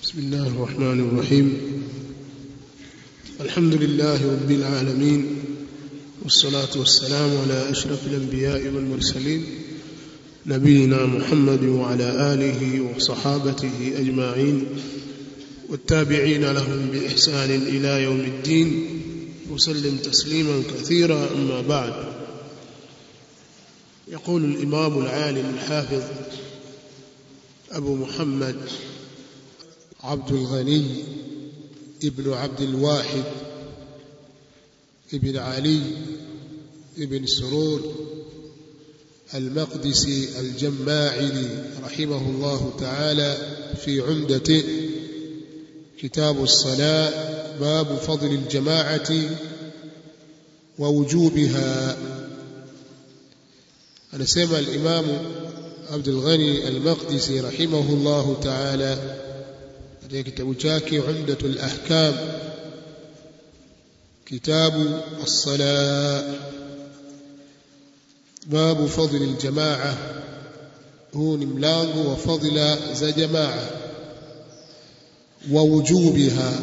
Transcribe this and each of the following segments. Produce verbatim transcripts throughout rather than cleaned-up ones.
بسم الله الرحمن الرحيم. الحمد لله رب العالمين، والصلاة والسلام على أشرف الأنبياء والمرسلين نبينا محمد وعلى آله وصحابته أجمعين والتابعين لهم بإحسان إلى يوم الدين وسلم تسليما كثيرا. أما بعد، يقول الإمام العالم الحافظ أبو محمد عبد الغني ابن عبد الواحد ابن علي ابن سرور المقدسي الجماعلي رحمه الله تعالى في عمدته كتاب الصلاة باب فضل الجماعة ووجوبها. أنا سمع الإمام عبد الغني المقدسي رحمه الله تعالى في كتاب chake عمدة الأحكام كتاب الصلاة باب فضل الجماعة. هو ملango وفضل ذا جماعة ووجوبها،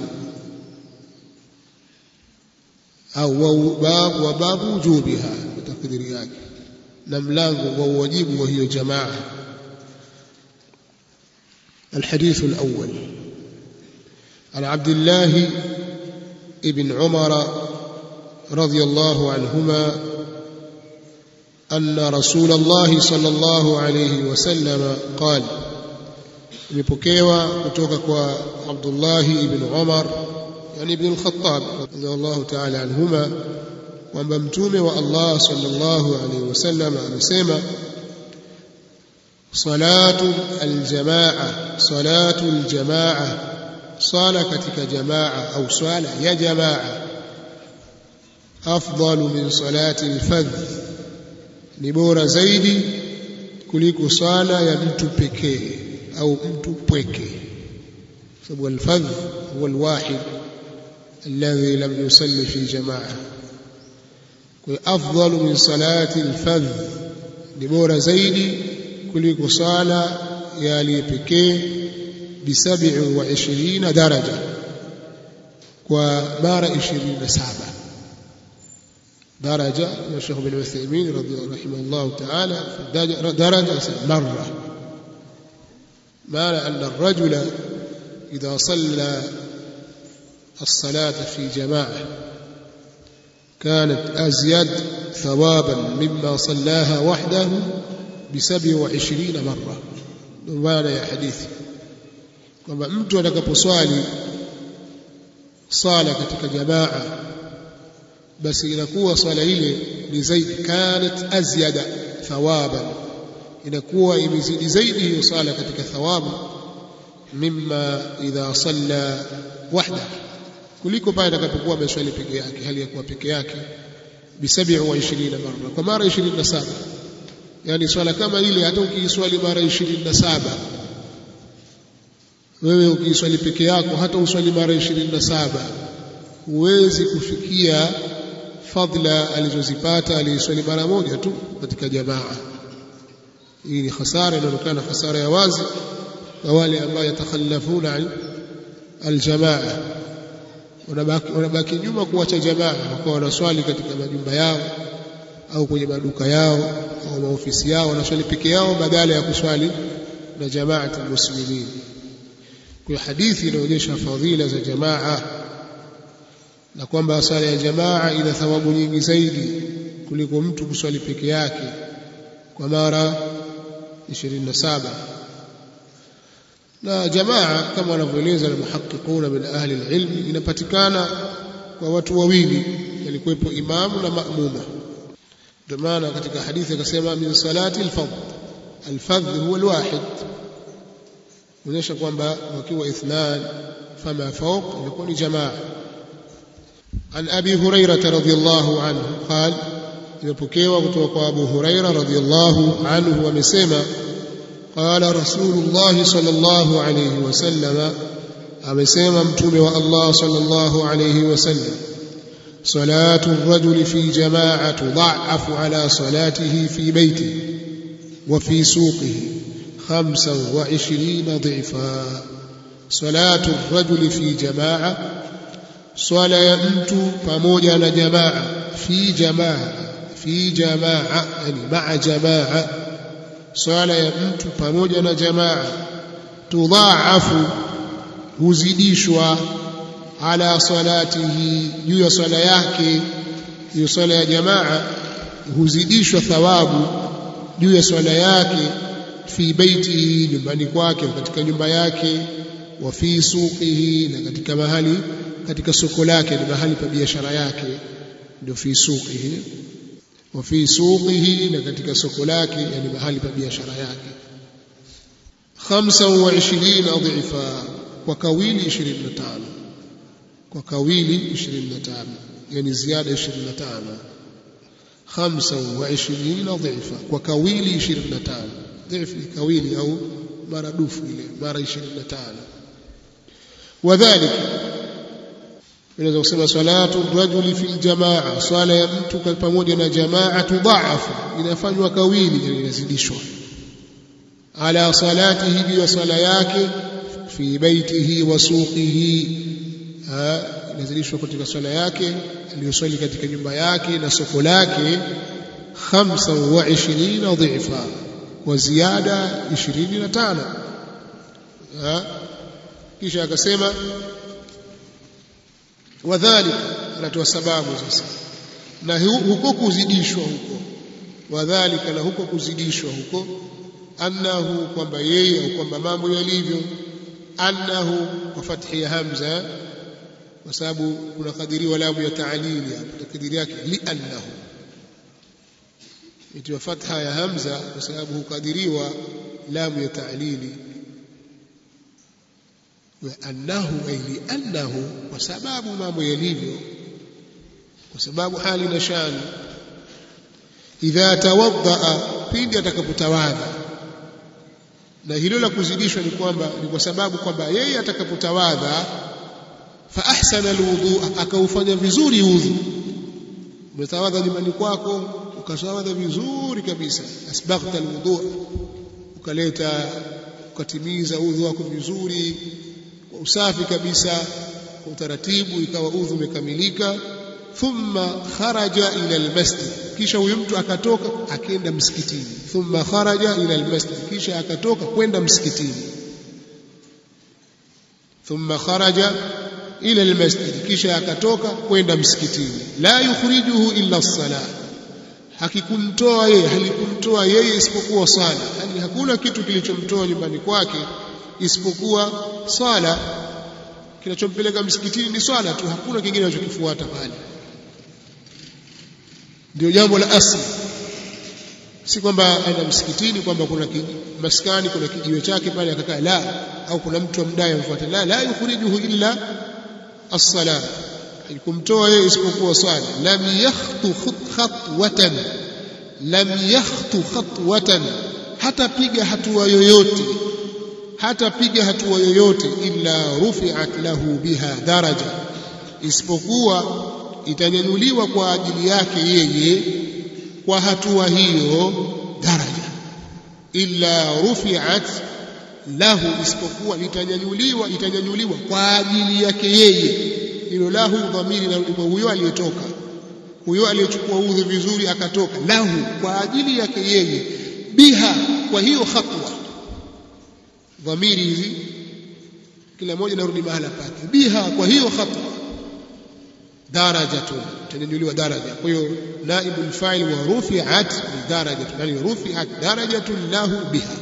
أو باب وباب وجوبها بتقدير yake، na mlango wa wajibu wa hiyo jamaa. الحديث الأول عن عبد الله ابن عمر رضي الله عنهما أن رسول الله صلى الله عليه وسلم قال، imepokewa kutoka kwa Abdullah ibn Umar yani ibn al-Khattab radiyallahu ta'ala anhuma kwamba mtume wa Allah sallallahu alayhi wasallam amesema, salatu al-jamaa, salatu al-jamaa, sala katika jamaa au swala ya jamaa, afdalu min salati al-fadh, ni bora zaidi kuliko swala ya mtu pekee au mtu pweke, sababu al-fadh huwa al-wahid alladhi lam yusalli fi jamaa. Kwa afdalu min salati al-fadh, ni bora zaidi kuliko swala ya aliyepekee bi sab'a wa ishirina daraja, kwa mara ishirini na saba daraja. Ya Sheikh bin Uthaymeen rahimahullah ta'ala daraja marra، معنى أن الرجل إذا صلى الصلاة في جماعة كانت أزيد ثوابا مما صلاها وحده بسبع وعشرين مرة. معنى يا حديثي kwamba mtu atakaposwali sala katika jamaa, basi inakuwa swala ile ni zaidi, kanat azyada thawaban, inakuwa imezidi zaidi hiyo sala katika thawabu, mimma idha salla wahda, kuliko pale atakapokuwa ameswali peke yake, hali ya kuwa peke yake, bi sab'a wa ishirina marra, kwa mara ishirini na saba. Yani swala kama ile hata ukiiswali mara ishirini na saba, wewe ukiiswali peke yako, hata uswali mara ishirini na saba, huwezi kufikia fadhila alizozipata aliyeswali mara moja tu katika jamaa. Hii ni hasara, inaonekana hasara ya wazi kwa wale ambao yatakhallafuna aljamaa, wanabaki wanabaki nyuma kuacha jamaa, wakawa wanaswali katika majumba yao au kwenye maduka yao au maofisi yao, wanaswali peke yao badala ya kuswali na jamaati muslimin. Kwa hadithi inaonyesha fadhila za jamaa na kwamba sala ya jamaa ina thawabu nyingi zaidi kuliko mtu kuswali peke yake kwa mara ishirini na saba. Na jamaa kama wanavyoeleza na muhaqqiquna min ahli al-ilm, inapatikana kwa watu wawili, yalikuwepo imamu na maamuma. Ndio maana katika hadithi akasema min salati al-fadh, al-fadh huwa al-wahid, kuonyesha kwamba wakiwa ithnan fama fawq ilikuwa ni jamaa. An Abi Hurairah radhiyallahu anhu قال، imepokewa kutoka kwa Abu Huraira radhiyallahu anhu amesema, qala Rasulullah sallallahu alayhi wasallam, amesema mtume wa Allah sallallahu alayhi wasallam, salatu ar-rajuli fi jama'ati tudha'afu ala salatihi fi baytihi wa fi suqihi خمسا وعشرين ضعفا salatu rajuli fi jamaa, swala ya mtu pamoja na jamaa, fi jamaa, fi jamaa yani ma'a jamaa, swala ya mtu pamoja na jamaa, tudhaafu, huzidishwa, ala salatihi, juu ya swala yake, hiyo swala ya jamaa huzidishwa thawabu juu ya swala yake, fi baitihi, nyumbani kwake, katika nyumba yake, wa fi suqihi, na katika mahali, katika soko lake, ni mahali pa biashara yake, ndio fi suqihi, wa fi suqihi, na katika soko lake, yani mahali pa biashara yake. khamsa wa ishirini dhifa, kwa kawili ishirini na tano, kwa kawili ishirini na tano, yani ziada ishirini na tano. khamsa wa ishirini dhifa, kwa kawili ishirini na tano. dhif ni kawili au maradufu ile, mara ishirini na tano. wadhālika, inaweza kusema salatu rajuli fil jamaa, swala ya mtu pamoja na jamaa, tudhaafu, inafanywa kawili, yani inazidishwa, ala salatihi, juu ya swala yake, fi baitihi wa suqihi, inazidishwa katika swala yake aliyoswali katika nyumba yake na soko lake, khamsa wa ishirini dhifa, wa ziada ishirini na tano. Kisha akasema wadhālika, anatoa sababu sasa, na huko kuzidishwa huko, wadhālika, na huko kuzidishwa huko, annahu, kwamba yeye au kwamba mambo yalivyo, annahu kwa fathi ya hamza, kwa sababu kuna kadiriwa lamu ya ta'lili hapo, takdiri yake li annahu, itiwa fatha ya hamza kwa sababu hukadiriwa lamu ya ta'lili, wa annahu ay li annahu, kwa sababu mambo yalivyo, kwa sababu hali na shani. Idha tawaddaa, pindi atakapotawadha, na hilo la kuzidishwa ni kwamba ni kwa sababu kwamba yeye atakapotawadha, fa ahsana alwudu, akaufanya vizuri udhu. Umetawadha nyumbani kwako, ukatawadha vizuri kabisa, asbaghta alwudu, ukaleta ukatimiza udhu wako vizuri kwa usafi kabisa, kwa utaratibu, ikawa udhu umekamilika. Thumma kharaja ila almasjid, kisha huyo mtu akatoka akaenda msikitini. Thumma kharaja ila almasjid, kisha akatoka kwenda msikitini. Thumma kharaja ila almasjid, kisha akatoka kwenda msikitini. La yukhrijuhu illa as-salah, hakikumtoa yeye, halikumtoa yeye isipokuwa sala, yani hakuna kitu kilichomtoa nyumbani kwake isipokuwa sala. Kinachompeleka msikitini ni swala tu, hakuna kingine kinachokifuata pale. Ndio jambo la asli, si kwamba aenda msikitini kwamba kuna maskani, kuna kijiwe chake pale akakaa, la, au kuna mtu amdai amfuate, la. La yukhrijuhu illa as-salah, haikumtoa yeye isipokuwa swala. Lam yakhtu khatwatan, lam yakhtu khatwatan, hata piga hatua yoyote, hata piga hatua yoyote, illa rufi'at lahu biha daraja, isipokuwa itanyanyuliwa kwa ajili yake yeye kwa hatua hiyo daraja. Illa rufi'at lahu, isipokuwa itanyanyuliwa, itanyanyuliwa kwa ajili yake yeye. Hilo lahu dhamiri na huyo aliyetoka, huyo aliyechukua udhu vizuri akatoka, lahu, kwa ajili yake yeye, biha, kwa hiyo hatua. Dhamiri hizi kila moja narudi mahala pake, biha, kwa hiyo hatua, darajatun, itanyanyuliwa daraja. Kwa hiyo naibu alfa'il wa rufi'at bi darajatun, yani rufi'at darajatun lahu biha,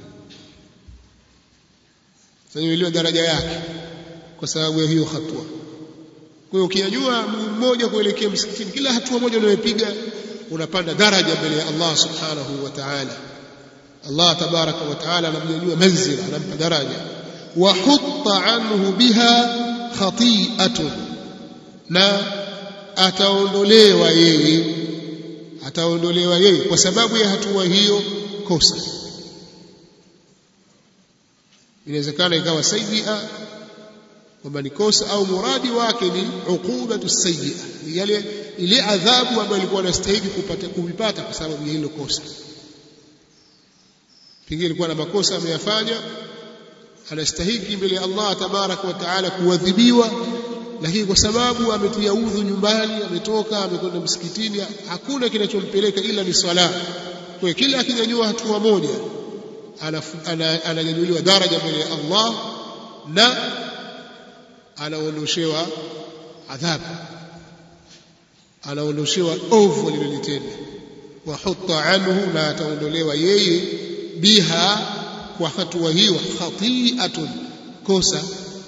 itanyanyuliwa daraja yake kwa sababu ya hiyo hatua. Kwa hiyo ukinyanyua mguu mmoja kuelekea msikitini, kila hatua moja unayopiga unapanda daraja mbele ya Allah subhanahu wa ta'ala. Allah tabaraka wa ta'ala anamnyanyua manzila, anampa daraja. Wa hutta anhu biha khati'atun, na ataondolewa yeye, ataondolewa yeye kwa sababu ya hatua hiyo kosa. Inawezekana ikawa sayyi'a, kwamba ni kosa, au muradi wake ni uqubatu sayyi'a, ni yale ile adhabu ambayo alikuwa anastahili kupata kuipata kwa sababu ya hilo kosa. Pengine alikuwa na makosa ameyafanya, anastahili mbele ya Allah tabaraka wa taala kuadhibiwa, lakini kwa sababu ametia udhu nyumbani, ametoka amekwenda msikitini, hakuna kinachompeleka ila ni swala. Kwa hiyo kila akinyanyua hatua moja ananyanyuliwa daraja mbele ya Allah na anaondoshewa adhabu, anaondoshewa ovu alilolitenda. Wa hutta anhu, na ataondolewa yeye biha, kwa hatua hiyo, khati'atun, kosa.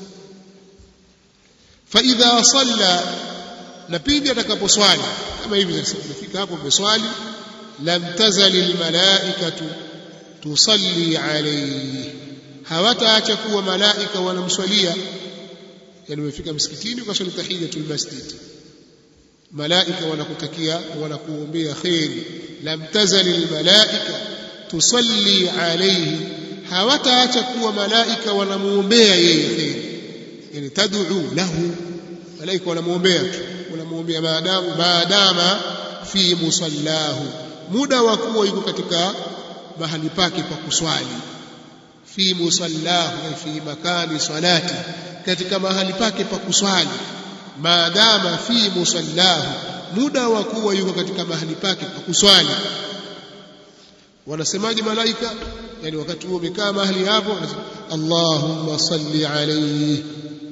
Fa idha salla, na pindi atakaposwali kama hivi sasa umefika hapo umeswali, lam tazali almalaikatu tusalli alayhi, hawataacha kuwa malaika wanamswalia. Yani umefika msikitini ukaswali tahiyatul masjid, malaika wanakutakia wanakuombea khairi. Lam tazali almalaika tusalli alayhi, hawataacha kuwa malaika wanamuombea yeye khairi, yani tad'u lahu, malaika wanamuombea tu, wanamuombea maadamu maadama fi musallahu, muda wa kuwa yuko katika mahali pake pa kuswali. Fi musallahu, fi makani salati, katika mahali pake pa kuswali. Maadama fi musallahu, muda wa kuwa yuko katika mahali pake pa kuswali. Wanasemaje malaika? Yani wakati huo umekaa mahali hapo, wanasema Allahumma salli alayhi,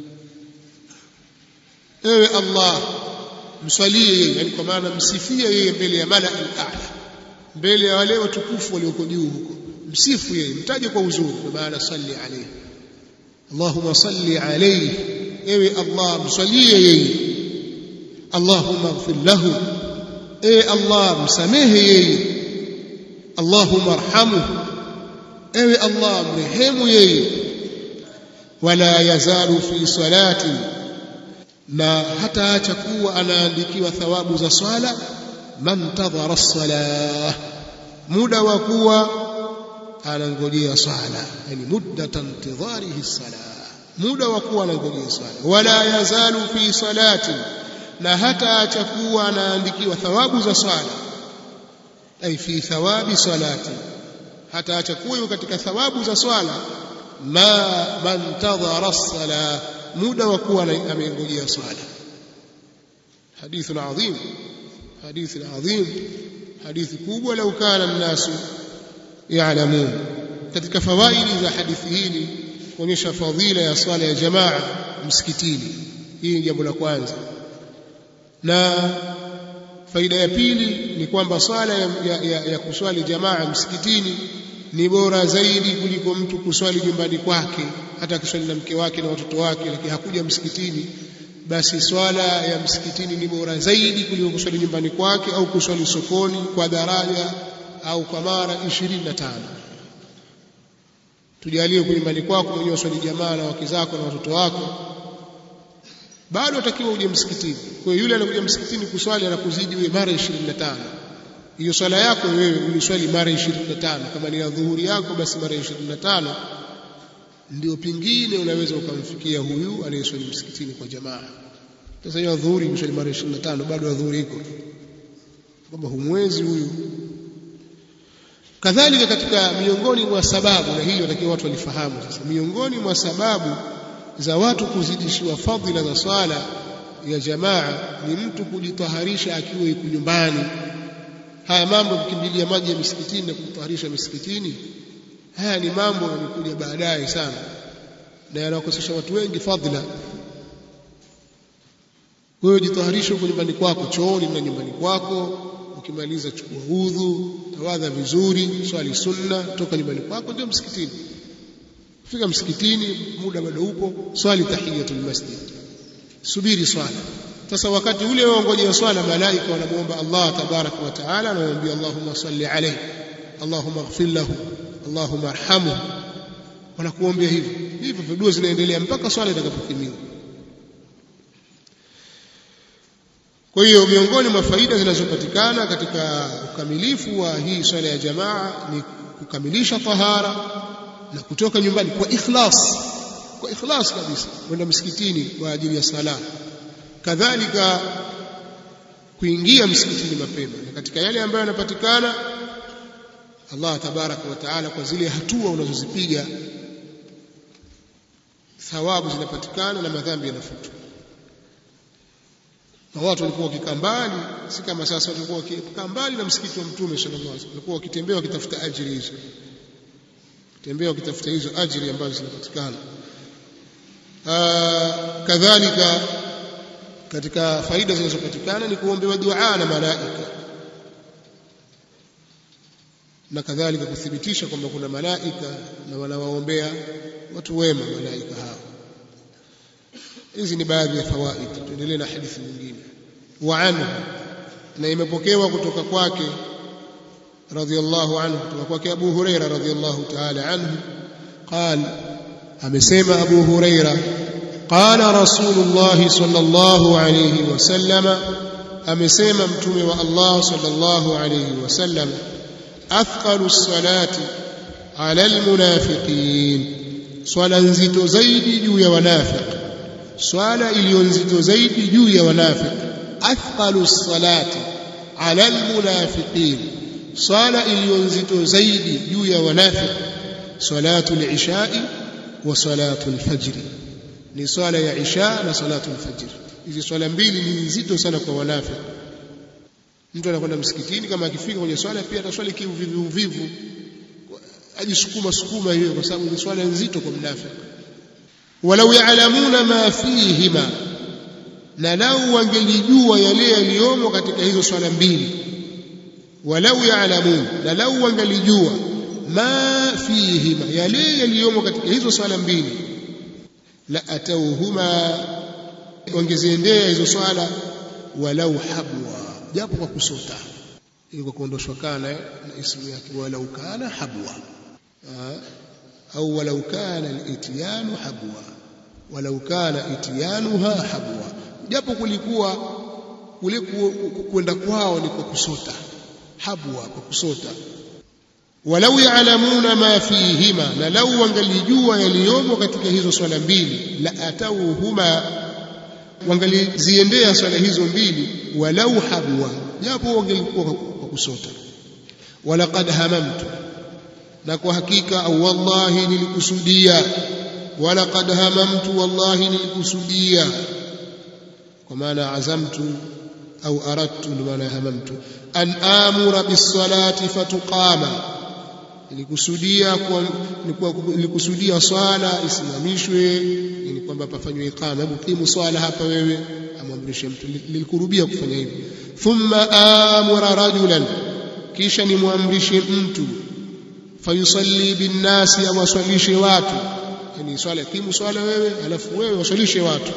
ewe Allah mswalie yeye, yani kwa maana msifie yeye mbele ya malaika al-a'la, mbele ya wale watukufu walioko juu huko, msifu yeye, mtaje kwa uzuri, kwa maana salli alayhi. Allahumma salli alayhi, ewe Allah mswalie yeye. Allahumma ighfir lahu, ewe Allah msamehe yeye. Allahumma arhamhu, ewe Allah mrehemu yeye. Wala yazalu fi salati, na hata acha kuwa anaandikiwa thawabu za swala. Man tadhara as-salah, muda wa kuwa anangojea swala, yani muddatan intidharihi as-salah, muda wa kuwa anangojea swala. Wala yazalu fi salati, na hata acha kuwa anaandikiwa thawabu za swala, ay fi thawabi salati, hata acha kuwa katika thawabu za swala. Ma man tadhara as-salah, muda wa kuwa amengojea swala. Hadithun adhim, hadithi adhim, hadithi kubwa. Lau kana an-nasu ya'lamun. Katika fawaidi za hadithi hii kuonyesha fadhila ya swala ya jamaa msikitini. Hii ni jambo la kwanza. Na faida ya pili ni kwamba swala ya, ya, ya, ya kuswali jamaa msikitini ni bora zaidi kuliko mtu kuswali nyumbani kwake. Hata akiswali na mke wake na watoto wake, lakini hakuja msikitini, basi swala ya msikitini ni bora zaidi kuliko kuswali nyumbani kwake au kuswali sokoni kwa daraja au kwa mara ishirini na tano. Tujalie kwa nyumbani kwako mwenyewe swali jamaa na wake zako na watoto wako, bado utakiwa uje msikitini. Kwa hiyo yule anakuja msikitini kuswali anakuzidi wewe mara ishirini na tano. Hiyo swala yako wewe uliswali mara ishirini na tano. Kama ni adhuhuri yako basi mara ishirini na tano, ndio pingine unaweza ukamfikia huyu anayeswali msikitini kwa jamaa. Sasa hiyo adhuhuri mswali mara ishirini na tano, bado adhuhuri iko, kwamba humwezi huyu. Kadhalika katika miongoni mwa sababu, na hili watakiwa watu walifahamu sasa, miongoni mwa sababu za watu kuzidishiwa fadhila za swala ya jamaa ni mtu kujitaharisha akiwa yuko nyumbani. Haya mambo kukimbilia maji ya misikitini na kujitaharisha misikitini, haya ni mambo yanakuja baadaye sana na yanawakosesha watu wengi fadhila. Wewe jitaharisha huko nyumbani kwako, chooni na nyumbani kwako, ukimaliza chukua udhu, tawadha vizuri, swali sunna, toka nyumbani kwako ndio msikitini. Fika msikitini, muda bado upo, swali tahiyatul masjid, subiri swala. Sasa wakati ule waongojea swala, malaika wanamuomba Allah tabaraka wa taala, anamwambia Allahumma salli alayhi, Allahumma ighfir lahu, Allahumma arhamhu, wanakuombea hivyo hivyo, dua zinaendelea mpaka swala itakapotimia. Kwa hiyo miongoni mwa faida zinazopatikana katika ukamilifu wa hii swala ya jamaa ni kukamilisha tahara na kutoka nyumbani kwa ikhlas, kwa ikhlas kabisa kwenda msikitini kwa ajili ya sala. Kadhalika kuingia msikitini mapema, na katika yale ambayo yanapatikana, Allah tabaraka wa taala kwa zile hatua unazozipiga thawabu zinapatikana na madhambi yanafutwa. Na watu walikuwa wakikaa mbali, si kama sasa walikuwa wakikaa mbali na msikiti wa Mtume sallallahu alaihi wasallam, walikuwa wakitembea wakitafuta ajira hizo, tembea wakitafuta hizo ajira ambazo zinapatikana. Kadhalika katika faida zinazopatikana ni kuombewa dua na malaika, na kadhalika kuthibitisha kwamba kuna malaika na wanawaombea watu wema malaika hao. Hizi ni baadhi ya fawaid. Tuendelee na hadithi nyingine. Wa anhu, na imepokewa kutoka kwake radhiyallahu anhu, kutoka kwake Abu Huraira radhiyallahu ta'ala anhu, qala, amesema Abu Huraira, qala Rasulullah sallallahu alayhi wasallam, amesema mtume wa Allah sallallahu alayhi wasallam, athqalu as-salati ala al-munafiqin, swala nzito zaidi juu ya wanafiki, swala iliyo nzito zaidi juu ya wanafiki. Athqalu as-salati ala al-munafiqin, swala iliyo nzito zaidi juu ya wanafiki, salatu al-isha'i wa salatu al-fajr, ni swala ya isha na salatu al-fajr. Hizi swala mbili ni nzito sana kwa wanafiki. Mtu anakwenda msikitini, kama akifika kwenye swala pia ataswali kiuvivu uvivu, ajisukuma sukuma hiyo, kwa sababu ni swala nzito kwa mnafiki. Walau ya'lamuna ma fihima, na lau wangelijua yale yaliyomo katika hizo swala mbili. Walau ya'lamun, na lau wangelijua ma fihima, yale yaliyomo katika hizo swala mbili, la atauhuma, wangeziendea hizo swala walau habwa, japo kwa kusota, ili kwa kuondoshwa kana na ismu yake, walau kana habwa, au walau kana al-ityanu habwa, walau kana ityanuha habwa, japo kulikuwa kule kwenda kwao ni kwa kusota, habwa kwa kusota. Walau ya'lamuna ma fihima, na lau wangalijua yaliyomo katika hizo swala mbili, la atauhuma, wangaliziendea swala hizo mbili walau habwa, japo wangelikuwa kwa kusota. Walaqad hamamtu, na kwa hakika au wallahi nilikusudia, walaqad hamamtu, wallahi nilikusudia, kwa maana azamtu au aradtu, ndio maana hamamtu, an amura bis-salati fatuqama, nilikusudia kwa nilikusudia swala isimamishwe, ni kwamba pafanywe iqama. Hebu kimu swala hapa wewe, amwamrishe mtu, nilikurubia kufanya hivyo. Thumma amura rajulan, kisha nimwamrishe mtu, fayusalli bin-nasi, awaswalishe watu, yani swala, kimu swala wewe, alafu wewe waswalishe watu.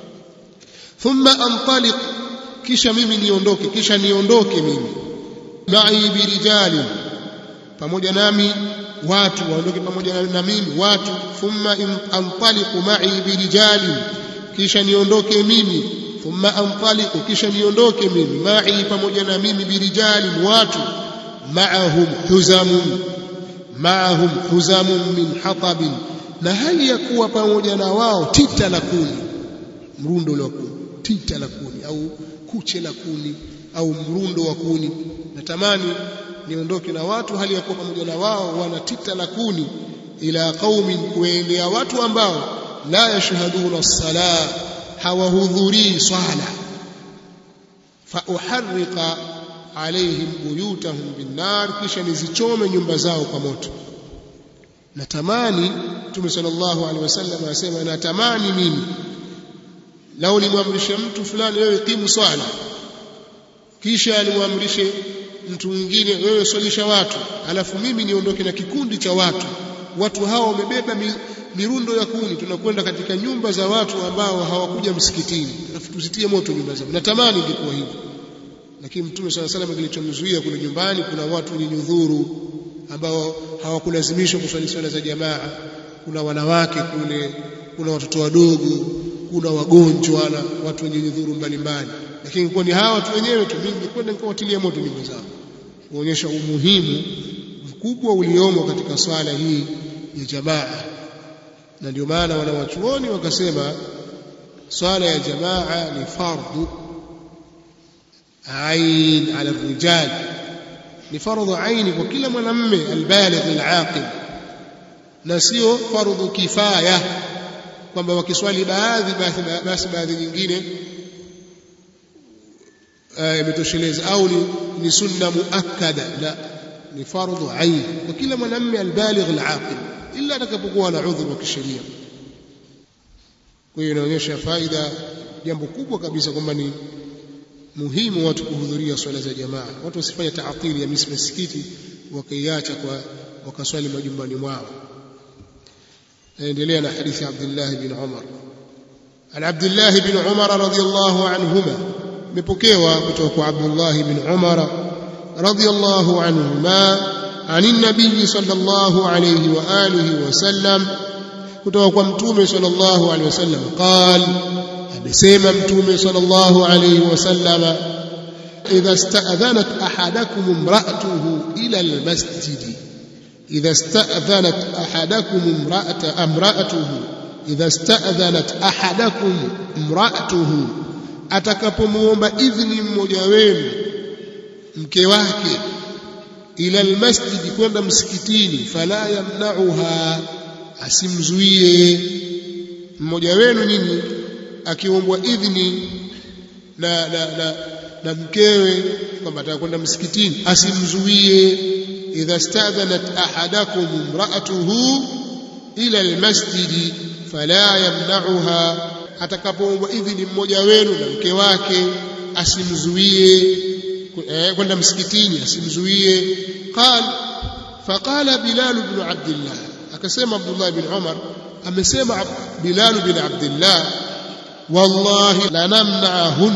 Thumma antaliq, kisha mimi niondoke, kisha niondoke mimi, ma'i birijali, pamoja nami watu, waondoke pamoja na mimi watu. Thumma antaliqu ma'i birijali, kisha niondoke mimi. Thumma antaliqu, kisha niondoke mimi, ma'i, pamoja na mimi, birijali, watu, ma'ahum huzamun, ma'ahum huzamun min hatabin, na hali ya kuwa pamoja na wao tita la kuni, mrundo la kuni, tita la kuni au kuche la kuni au mrundo wa kuni. Natamani niondoke na watu hali ya kuwa pamoja na wao wana tita la kuni, ila qaumin, kuendea watu ambao la yashhaduna as-salah, hawahudhurii swala, fa uharriqa alaihim buyutahum bin-nar, kisha nizichome nyumba zao kwa moto. Natamani, Mtume sallallahu alaihi wasallam anasema, natamani mimi lao nimwamrishe mtu fulani, wewe kimu swala, kisha alimwamrishe mtu mwingine, wewe swalisha watu, alafu mimi niondoke na kikundi cha watu, watu hao wamebeba mirundo ya kuni, tunakwenda katika nyumba za watu ambao hawakuja msikitini, alafu tusitie moto nyumba zao. Natamani ingekuwa hivyo, lakini Mtume sallallahu alaihi wasallam kilichomzuia kule nyumbani, kuna watu wenye nyudhuru ambao hawakulazimishwa kuswali swala za jamaa, kuna wanawake kule, kuna watoto wadogo, kuna wagonjwa na watu wenye nyudhuru mbalimbali. Lakini kwa ni hawa watu wenyewe tu, mimi kwenda nikawatilia moto nyumba zao, kuonyesha umuhimu mkubwa uliomo katika swala hii ya jamaa. Na ndio maana wanawachuoni wakasema swala ya jamaa ni fardhu ain ala rijal, ni fardhu aini kwa kila mwanamume albaligh alaqil, na sio fardhu kifaya, kwamba wakiswali baadhi basi baadhi nyingine imetosheleza au ni, ni sunna muakkada. La, ni fardhu ain kwa kila mwanamume albaligh alaqil illa atakapokuwa na udhur wa kisheria. Kwa hiyo inaonyesha faida, jambo kubwa kabisa kwamba ni muhimu watu kuhudhuria swala za jamaa. Watu wasifanye taatili ya misikiti wakaiacha kwa wakaswali majumbani mwao. Naendelea na hadithi Abdullah ibn Umar. An Abdullah ibn Umar radhiyallahu anhuma, mepokewa kutoka kwa Abdullah ibn Umar radhiyallahu anhuma ani nabii sallallahu alayhi wa alihi wasallam, kutoka kwa mtume sallallahu alayhi wasallam qal, amesema mtume sallallahu alayhi wasallam, idha sta'dhanat ahadakum imra'atuhu ila almasjid, idha sta'dhanat ahadakum imra'ata amra'atuhu, idha sta'dhanat ahadakum imra'atuhu, atakapomuomba idhni mmoja wenu mke wake, ila almasjid, kwenda msikitini, fala yamna'uha, asimzuie. Mmoja wenu nyinyi akiombwa idhni na na na, na mkewe kwamba atakwenda msikitini, asimzuie. idha sta'dhanat ahadakum imra'atuhu ila almasjid fala yamna'uha, atakapoombwa idhni mmoja wenu na mke wake asimzuie kwenda msikitini, asimzuie. qal faqala Bilal ibn Abdullah, akasema Abdullah ibn Umar, amesema Bilal ibn Abdullah, wallahi la namna'ahun,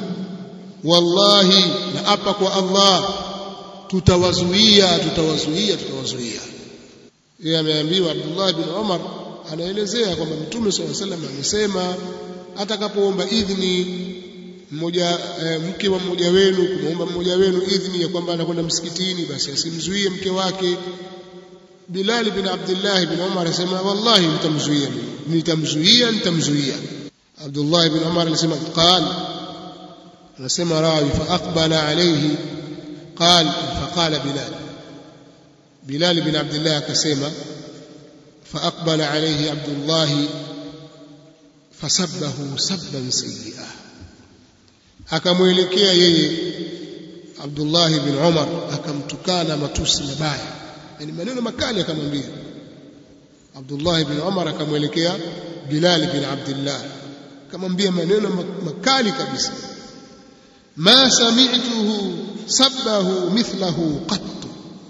wallahi na apa kwa Allah, tutawazuia tutawazuia tutawazuia. Yeye ameambiwa, Abdullah ibn Umar anaelezea kwamba Mtume sallallahu alayhi wasallam amesema atakapoomba idhni mmoja e, mke wa mmoja wenu, kumuomba mmoja wenu idhni ya kwamba anakwenda msikitini, basi asimzuie mke wake. Bilal ibn Abdullah ibn Umar asema, wallahi nitamzuia nitamzuia nitamzuia. Abdullah ibn Umar alisema qal, anasema rawi, fa aqbala alayhi qal, faqala Bilal, Bilal ibn Abdullah akasema, fa aqbala alayhi Abdullah fasabbahu sabban sayyi'a, akamwelekea yeye Abdullah ibn Umar akamtukana matusi mabaya, yani maneno makali akamwambia. Abdullah ibn Umar akamwelekea Bilal ibn Abdullah akamwambia maneno makali kabisa. ma sami'tuhu sabbahu mithlahu qattu,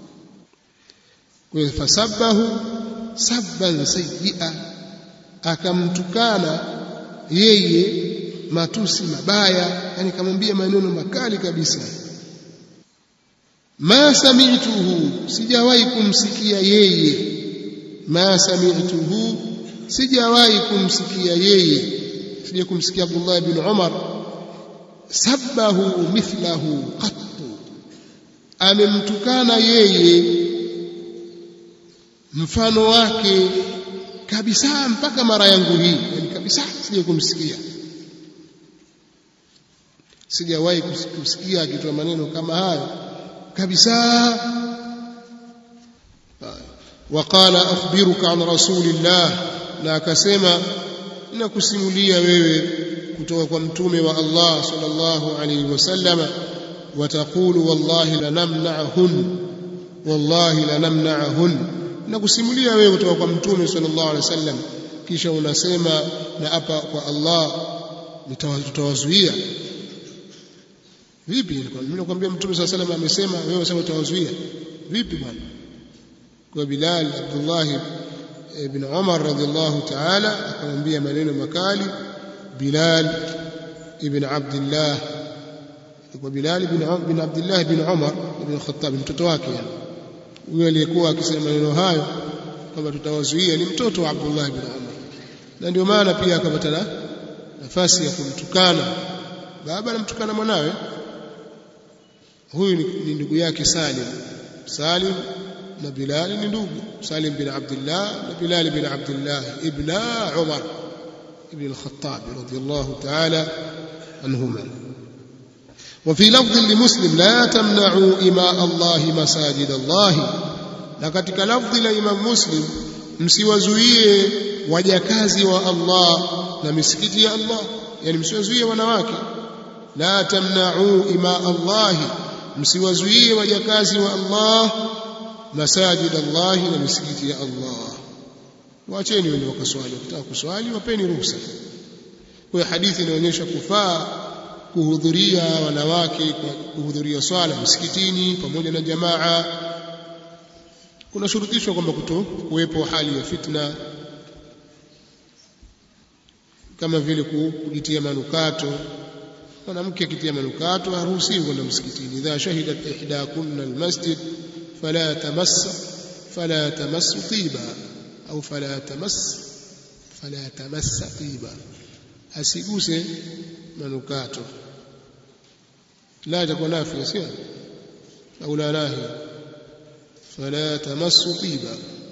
kwa fasabbahu sabban sayyi'a, akamtukana yeye matusi mabaya, yani kamwambia maneno makali kabisa. ma sami'tuhu, sijawahi kumsikia yeye, ma sami'tuhu, sijawahi kumsikia yeye, sija kumsikia Abdullah ibn Umar sabbahu mithlahu qattu, amemtukana yeye mfano wake kabisa mpaka mara yangu hii, yani kabisa sija kumsikia, sijawahi kusikia akitoa maneno kama hayo kabisa. Waqala akhbiruka an rasulillah, na akasema nakusimulia wewe kutoka kwa mtume wa Allah sallallahu alayhi wasallam, wataqulu wallahi lanamna'hun, wallahi lanamna'hun, nakusimulia wewe kutoka kwa mtume sallallahu alayhi wasallam, kisha unasema na hapa kwa Allah nitawazuia. Vipi? Mimi nakwambia mtume sallallahu alayhi wasallam amesema, wewe unasema utawazuia vipi bwana? Kwa Bilal, Abdullah ibn Umar radhiyallahu ta'ala akamwambia maneno makali Bilal ibn Abdullah, kwa Bilal ibn Abdullah ibn Umar ibn Khattab, mtoto wake. Yani huyo aliyekuwa akisema maneno hayo kwamba tutawazuia ni mtoto wa Abdullah ibn Umar, na ndio maana pia akapata nafasi ya kumtukana baba, anamtukana mwanawe. Huyu ni ndugu yake Salim. Salim na Bilal ni ndugu. Salim bin Abdullah na Bilal bin Abdullah ibn Umar ibn al-Khattab radiyallahu ta'ala anhuma. وفي لفظ لمسلم لا تمنعوا إماء الله مساجد الله, na katika lafzi la Imam Muslim, msiwazuie wajakazi wa Allah na misikiti ya Allah, yani msiwazuie wanawake. La tamna'u ima Allah, msiwazuie wajakazi wa Allah masajid Allah, na misikiti ya Allah. Waacheni wale wakaswali, wakitaka kuswali wapeni ruhusa. Kwa hadithi inaonyesha kufaa kuhudhuria wanawake kuhudhuria swala msikitini pamoja na jamaa. Kuna shurutishwa kwamba kuto kuwepo hali ya fitna, kama vile kujitia manukato. Mwanamke akitia manukato haruhusiwi kwenda msikitini. Idha shahidat ihdakunna almasjid fala tamass fala tamass tiba au fala tamass fala tamass tiba, asiguse manukato. La takun nafi sio au la nahi, fala tamass tiba.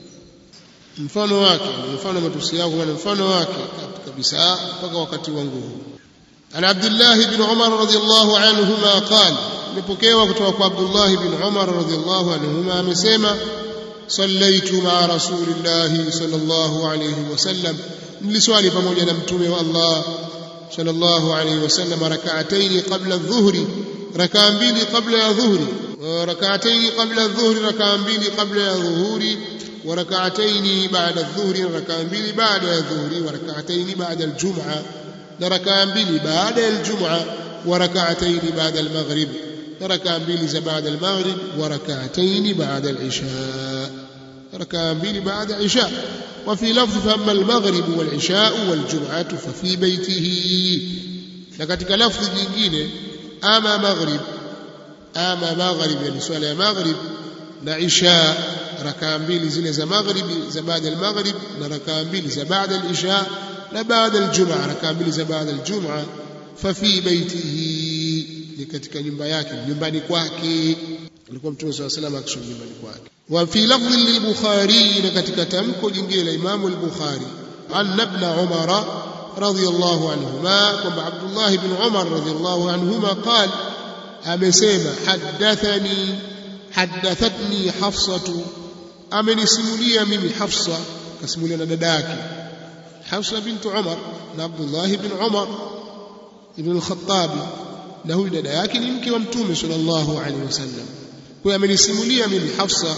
Mfano wake mfano matusi yako na mfano wake kabisa mpaka wakati wangu huu. Ana Abdullah ibn Umar radhiyallahu anhuma qala, nipokewa kutoka kwa Abdullah ibn Umar radhiyallahu anhuma amesema, sallaitu ma'a rasulillahi sallallahu alayhi wasallam, niliswali pamoja na mtume wa Allah sallallahu alayhi wasallam rak'atayn qabla adh-dhuhri, rak'a mbili qabla ya dhuhri, wa rak'atayn qabla adh-dhuhri, rak'a mbili qabla ya dhuhri, wa rak'atayn ba'da adh-dhuhri, rak'a mbili ba'da ya dhuhri, wa rak'atayn ba'da al-jum'a, na rak'a mbili ba'da al-jum'a, wa rak'atayn ba'da al-maghrib, ركعة mbili بعد المغرب وركعتين بعد العشاء، ركعة mbili بعد العشاء. وفي لفظ فأما المغرب والعشاء والجمعة ففي بيته، لكتك لفظ جingine أما مغرب أما مغرب يعني صلاة مغرب na isha, ركعة mbili zile za maghrib za baada al-maghrib na ركعة mbili za baada al-isha na baada al-jum'a, ركعة mbili za baada al-jum'a. ففي بيته ni katika nyumba yake, nyumbani kwake. Alikuwa Mtume صلى الله عليه وسلم akisoma nyumbani kwake. Wa fi lafdhi lil-Bukhari, na katika tamko jingine la Imam al-Bukhari, an ibn Umar radhiyallahu anhuma, kwamba Abdullah ibn Umar radhiyallahu anhuma qala, amesema, hadathani hadathatni Hafsatu, amenisimulia mimi Hafsa, kasimulia na dada yake Hafsa bint Umar na Abdullah ibn Umar ibn al-Khattab, na huyu dada yake ni mke wa Mtume sallallahu alaihi wasallam. Kwa amenisimulia mimi Hafsa,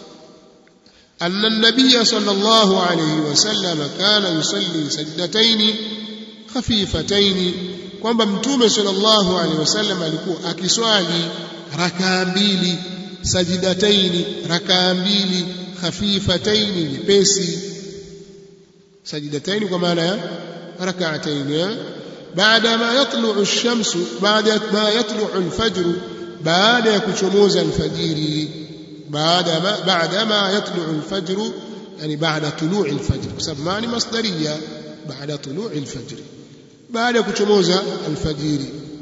anna an-nabiy sallallahu alaihi wasallam kana yusalli sajdatayn khafifatayn, kwamba Mtume sallallahu alaihi wasallam alikuwa akiswali rakaa mbili, sajdatayn, rakaa mbili, khafifatayn, nyepesi. Sajdatayn kwa maana ya rak'atayn. بعد ما يطلع الشمس بعد ما يطلع الفجر، بعد يكشموز الفجر، بعد ما بعد ما يطلع الفجر يعني بعد طلوع الفجر، سماني مصدرية بعد طلوع الفجر، بعد يكشموز الفجر.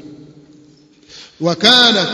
وكانت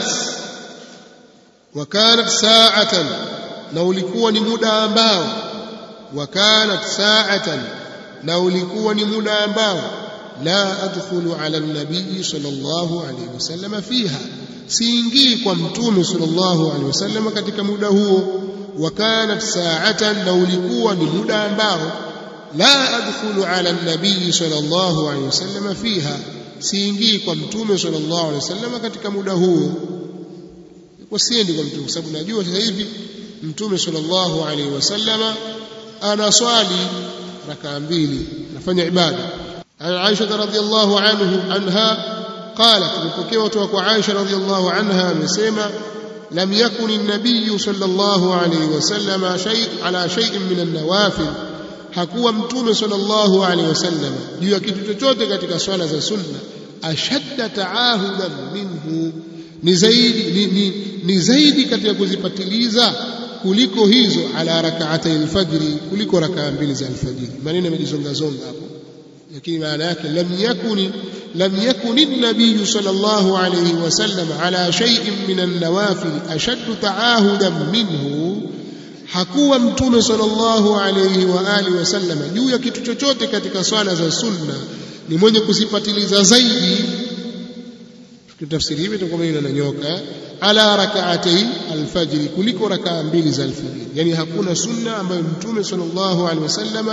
وكانت ساعة، لو لكوا نمدا ambao وكانت ساعة لو لكوا نمدا ambao لا أدخل على النبي صلى الله عليه وسلم فيها، siingii kwa Mtume صلى الله عليه وسلم katika muda huo. وكانت ساعة، لو likuwa ni muda ambao لا أدخل على النبي صلى الله عليه وسلم فيها, siingii kwa Mtume صلى الله عليه وسلم katika muda huo. Kwa siendi kwa Mtume sababu najua sasa hivi Mtume صلى الله عليه وسلم anaswali rakaa mbili, anafanya ibada. عائشة رضي الله عنه عنها قالت، مبكيوة وعائشة رضي الله عنها مسيما، لم يكن النبي صلى الله عليه وسلم شيء على شيء من النوافل، hakuwa Mtume sallallahu alaihi wasallam juu ya kitu chochote katika swala za sunna, ashadda ta'ahudan minhu, ni zaidi ni, ni, ni zaidi katika kuzipatiliza kuliko hizo, ala rak'atay al-fajr, kuliko rakaa mbili za al-fajr. Maneno yamejizonga zonga hapo, lakini maana yake lam yakuni lam yakuni an-nabiy sallallahu alayhi wasallam ala shay'in min an-nawafil ashaddu ta'ahudan minhu, hakuwa Mtume sallallahu alayhi wa alihi wasallam juu ya kitu chochote katika swala za sunna ni mwenye kusipatiliza zaidi. Tukitafsiri hivi tutakuwa inanyoka, ala rak'atay al-fajr, kuliko rakaa mbili za al-fajr. Yani hakuna sunna ambayo Mtume sallallahu alayhi wasallam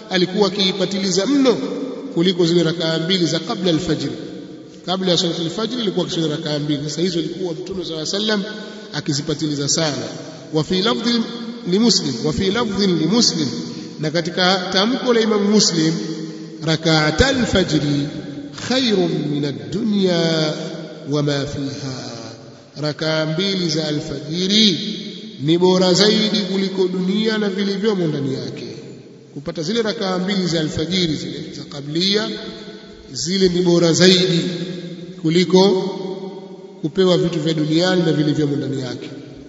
alikuwa akiipatiliza mno kuliko zile rakaa mbili za kabla al-fajr. Kabla ya swala al-fajr ilikuwa kisha rakaa mbili. Sasa hizo ilikuwa Mtume صلى الله عليه وسلم akizipatiliza sana. Wa fi lafdhi li Muslim, wa fi lafdhi li Muslim, na katika tamko la Imam Muslim, rak'ata al-fajr khairun min ad-dunya wama fiha, rakaa mbili za alfajiri ni bora zaidi kuliko dunia na vilivyomo ndani yake. Kupata zile rakaa mbili za alfajiri zile za kablia, zile ni bora zaidi kuliko kupewa vitu vya duniani na vilivyomo ndani yake.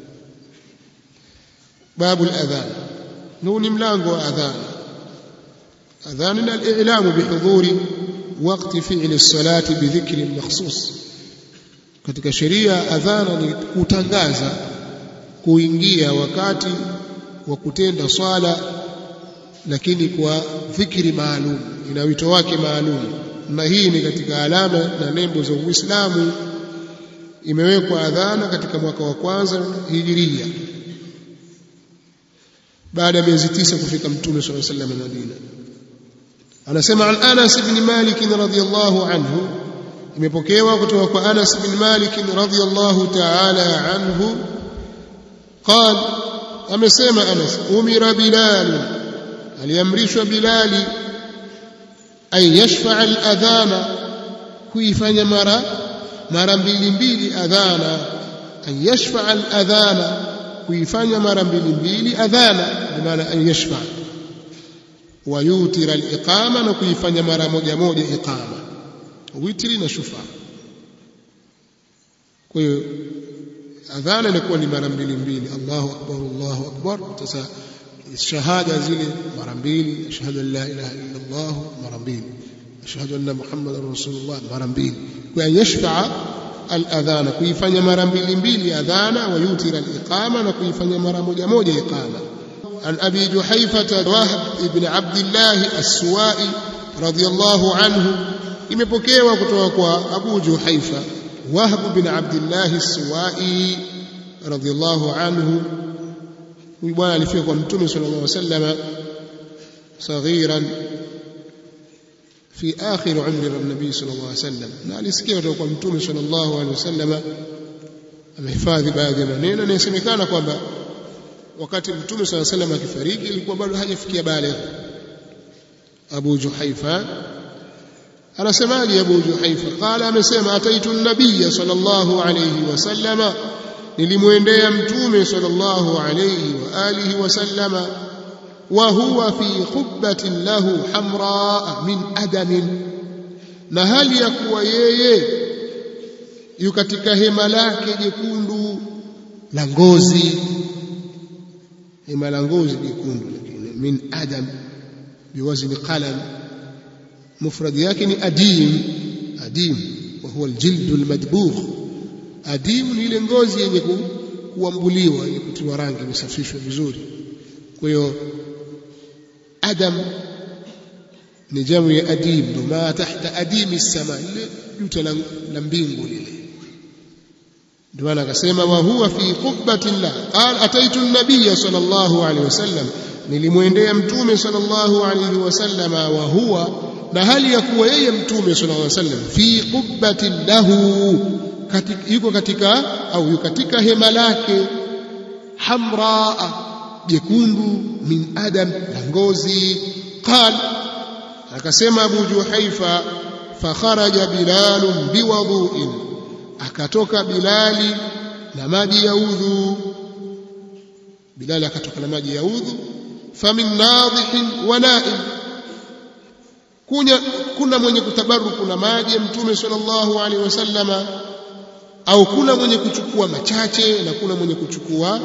Babul adhan, huu ni mlango wa adhan. Adhan ni al-i'lamu bihudhuri waqti fi'li as-salati bi dhikrin makhsus. Katika sheria adhana ni kutangaza kuingia wakati wa kutenda swala, lakini kwa dhikri maalum, ina wito wake maalum. Na hii ni katika alama na nembo za Uislamu. Imewekwa adhana katika mwaka wa kwanza hijiria, baada ya miezi tisa kufika Mtume sallallahu alaihi wasallam Madina. Anasema an Anas ibn Malik radhiyallahu anhu, imepokewa kutoka kwa Anas ibn Malik radhiyallahu ta'ala anhu قال amesema Anas, umira Bilal, aliamrishwa Bilali ay yashfa' al-adhana, kuifanya mara mara mbili mbili adhana. Ay yashfa' al-adhana, kuifanya mara mbili mbili adhana, maana ay yashfa' wa yutira al-iqama, na kuifanya mara moja moja iqama, witri na shufa. Kwa hiyo adhana inakuwa ni mara mbili mbili, Allahu akbar Allahu akbar. Sasa shahada zile mara mbili, ashhadu an la ilaha illa Allah mara mbili, ashhadu anna Muhammadar Rasulullah mara mbili. Kwa yashfa' al-adhana, kuifanya mara mbili mbili adhana, wa yutira al-iqama, na kuifanya mara moja moja iqama. An Abi Juhayfa Wahb ibn Abdullah as-Suwa'i radiyallahu anhu, imepokewa kutoka kwa Abu Juhayfa Wahb bin Abdullah as-Suwa'i radhiyallahu anhu. Huyu bwana alifika kwa Mtume sallallahu alaihi wasallam saghiran fi akhir umri an-nabi sallallahu alaihi wasallam, na alisikia kutoka kwa Mtume sallallahu alaihi wasallam. Amehifadhi baadhi ya maneno, na inasemekana kwamba wakati Mtume sallallahu alaihi wasallam akifariki ilikuwa bado hajafikia baligh. Abu Juhayfa anasemaje? Abu Juhayfa qala, amesema ataitu an-nabiy sallallahu alayhi wasallam, nilimwendea Mtume sallallahu alayhi wa alihi wasallama, wa huwa fi khubbatin lahu hamra min adam, na hali ya kuwa yeye yu katika hema lake jekundu la ngozi. Hema la ngozi jekundu, lakini min adam biwazni qalam, mufrad yake ni adim. Adim wa huwa aljild almadbugh. Adim ni ile ngozi yenye kuambuliwa, yenye kutiwa rangi, imesafishwa vizuri. Kwa hiyo adam ni jamu ya adim, ma tahta adimi as-sama, ile juta la mbingu lile. Ndio maana akasema wa huwa fi qubbatin la. Qala ataitu an-nabiy sallallahu alayhi wasallam, nilimwendea Mtume sallallahu alayhi wasallam, wa huwa, na hali ya kuwa yeye Mtume sallallahu alayhi wasallam fi qubbatin lahu, katika yuko katika au yuko katika hema lake, hamra jekundu, min adam la ngozi. Qala, akasema Abu Juhayfa, fa kharaja Bilal biwudu'in, akatoka Bilali na maji ya udhu. Bilali akatoka na maji ya udhu. Famin nadhihin wa na'im, kuna kuna mwenye kutabaruku na maji ya Mtume sallallahu alaihi wasallama, au kuna mwenye kuchukua machache na kuna mwenye kuchukua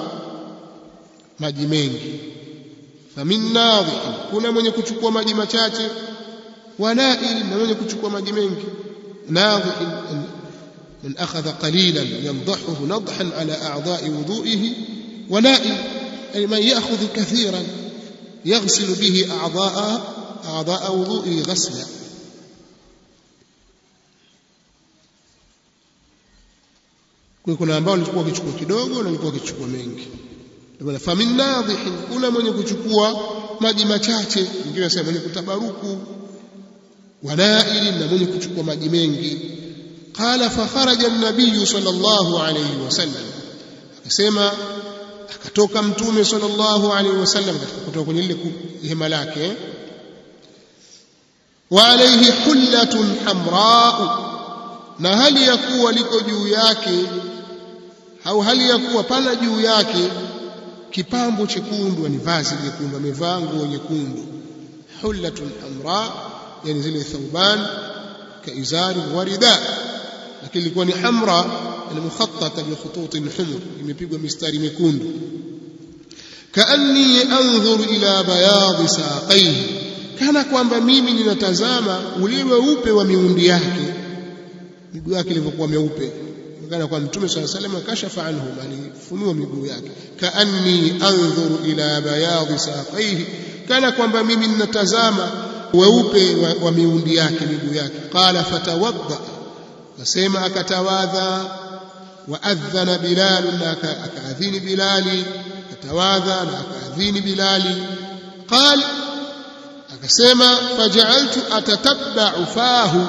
maji mengi. Famin nadhihin, kuna mwenye kuchukua maji machache, wa na'im, na mwenye kuchukua maji mengi. Nadhihin من أخذ قليلا ينضحه نضحا على أعضاء وضوئه، ونائم أي من يأخذ كثيرا يغسل به أعضاء أعضاء وضوئه غسلا. kuna ambao walikuwa wakichukua kidogo na walikuwa wakichukua mengi. Famin nadhihin, kuna mwenye kuchukua maji machache, wengine wanasema mwenye kutabaruku, wanaili, na mwenye kuchukua maji mengi. Qala fa kharaja an-nabiy sallallahu alayhi wasallam, akasema akatoka mtume sallallahu alayhi wasallam kutoka kwenye ile hema lake, wa alayhi hullatun hamra, na hali ya kuwa liko juu yake au hali ya kuwa pana juu yake kipambo chekundu, ni vazi jekundu, amevaa nguo nyekundu. Hullatun hamra, yani zile thawban kaizari warida, lakini ilikuwa ni hamra, ni mukhattata bi khututin humr, imepigwa mistari mekundu. Kaanni anzuru ila bayad saqayhi, kana kwamba mimi ninatazama ule weupe wa miundi yake, miguu yake ilivyokuwa meupe, kana kwa mtume sallallahu alayhi wasallam kashafa anhu, alifunua miguu yake. Kaanni anzuru ila bayad saqayhi, kana kwamba mimi ninatazama weupe wa, wa miundi yake, miguu yake. Qala fatawadda, nasema akatawadha. Wa adhana Bilal, na akaadhini Bilali, akatawadha na akaadhini Bilali. Qala, akasema faja'altu atatabba'u fahu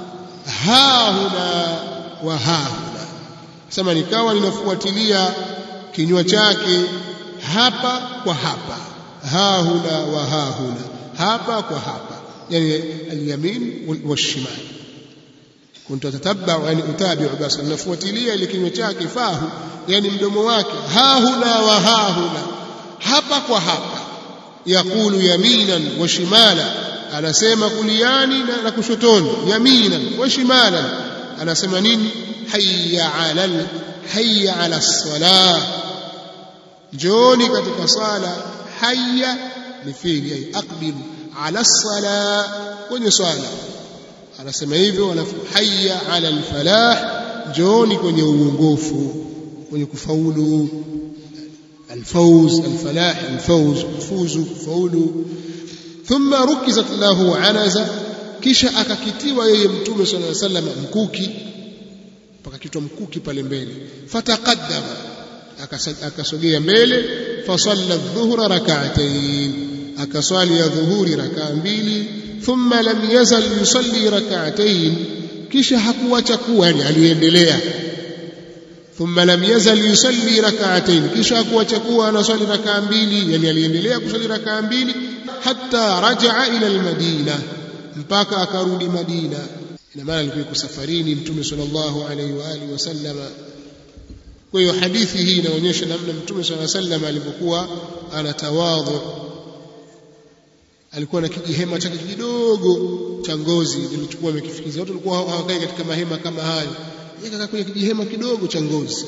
hahuna wa hahuna, sema nikawa ninafuatilia kinywa chake hapa kwa hapa, hahuna wa hahuna, hapa kwa hapa, yani al-yamin wal-shimal. Kuntu atatabba'u, yani utabi'u, basi nafuatilia ile kinywa chake, fahu yani mdomo wake, hahuna wa hahuna, hapa kwa hapa. Yaqulu yaminan wa shimala, anasema kuliani na kushotoni, yaminan wa shimalan, anasema nini? Hayya 'ala hayya 'ala as-salah, njoni katika sala. Hayya ni fi'li, ay aqbil 'ala as-salah, kwenye sala anasema hivyo. Alafu hayya 'ala al-falah, njoni kwenye uongofu, kwenye kufaulu. الفوز الفلاح الفوز فوز فاulu. ثم ركزت له عنزه, kisha akakitiwa yeye mtume sallallahu alayhi wasallam mkuki, mpaka kitwa mkuki pale mbele. Fataqaddama, akasogea mbele. Fasalla adh-dhuhra rak'atayn, akaswali ya dhuhuri rakaa mbili. Thumma lam yazal yusalli rak'atayn, kisha hakuacha kuwa, yani aliendelea. Thumma lam yazal yusalli rak'atayn, kisha kuacha kuwa anaswali rakaa mbili, yani aliendelea kusali rakaa mbili. Hatta raja'a ila al-Madina, mpaka akarudi Madina. Ina maana alikuwa safarini mtume sallallahu alayhi wa alihi wasallam. Kwa hiyo hadithi hii inaonyesha namna mtume sallallahu alayhi wasallam alipokuwa anatawadhu. Alikuwa na kijihema chake kidogo cha ngozi, ilichukua amekifikiza. Watu walikuwa hawakai katika mahema kama hayo, yeye kwenye kijihema kidogo cha ngozi.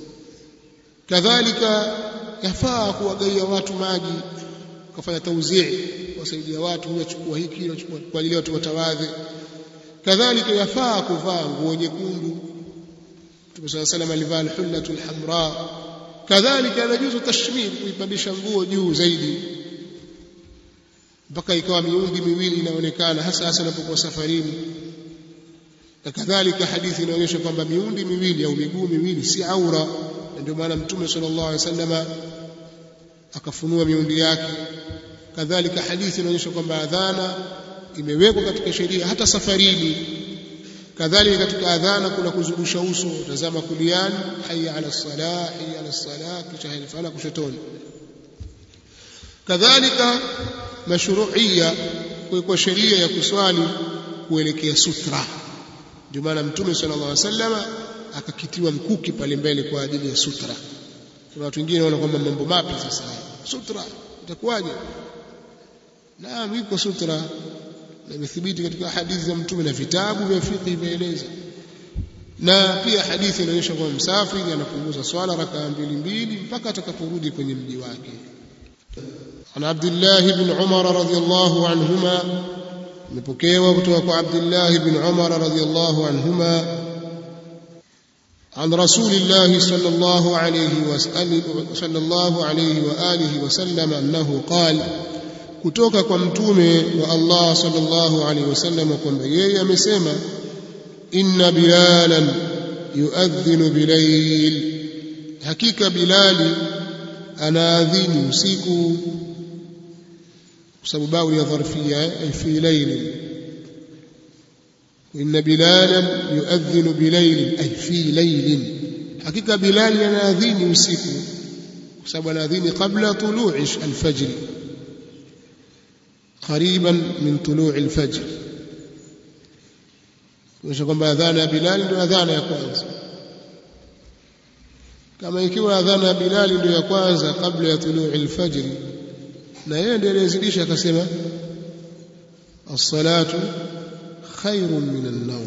Kadhalika yafaa kuwagaia watu maji, kufanya tauzii, wasaidia watu, huachukua hiki huachukua kwa ajili watu watawadhe. Kadhalika yafaa kuvaa nguo nyekundu, Mtume صلى الله عليه وسلم alivaa al-hullatul hamra. Kadhalika anajuzu tashmir, kuipandisha nguo juu zaidi mpaka ikawa miundi miwili inaonekana, hasa hasa anapokuwa safarini. Na kadhalika hadithi inaonyesha kwamba miundi miwili au miguu miwili si aura, ndio maana Mtume sallallahu alaihi wasallam akafunua miundi yake. Kadhalika hadithi inaonyesha kwamba adhana imewekwa katika sheria hata safarini. Kadhalika katika adhana kuna kuzungusha uso, tazama kuliani, hayya ala salah hayya ala salah, kisha hayya kushotoni. Kadhalika mashru'iyya, kwa sheria ya kuswali kuelekea sutra. Ndio maana Mtume sallallahu alaihi wasallam akakitiwa mkuki pale mbele kwa ajili ya sutra. Kuna watu wengine wanaona kwamba mambo mapya sasa, sutra itakuwaje? Naam, iko sutra na imethibiti katika hadithi za Mtume na vitabu vya fiqh vimeeleza. Na pia hadithi inaonyesha kwamba msafiri anapunguza swala rakaa mbili mbili mpaka atakaporudi kwenye mji wake. Ana Abdullah ibn Umar radhiyallahu anhuma, imepokewa kutoka kwa Abdullah ibn Umar radhiyallahu anhuma عن رسول الله صلى الله عليه وسلم صلى الله عليه وآله وسلم أنه قال kutoka kwa mtume wa Allah sallallahu alaihi wasallam kwamba yeye amesema, inna bilalan yuadhinu bilayl, hakika Bilali anaadhini usiku. sababu bau ya dharfia ay fi layl inna bilalan yu'adhdhinu bilayl ay fi layl hakika bilal yanaadhini usiku kwa sababu anaadhini kabla tulu'i al-fajr qariban min tulu'i al-fajr kwa kwamba adhana ya bilal ndio adhana ya kwanza kama ikiwa adhana ya bilal ndio ya kwanza kabla ya tulu'i al-fajr na yeye ndiye alizidisha akasema as-salatu khairun min an-nawm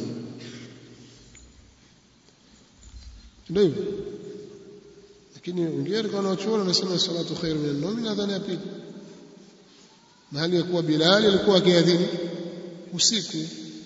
ndio lakini wengine kwa wanachuoni wanasema salatu khairun min an-nawm ni adhana ya pili na hali ya kuwa bilal alikuwa akiadhini usiku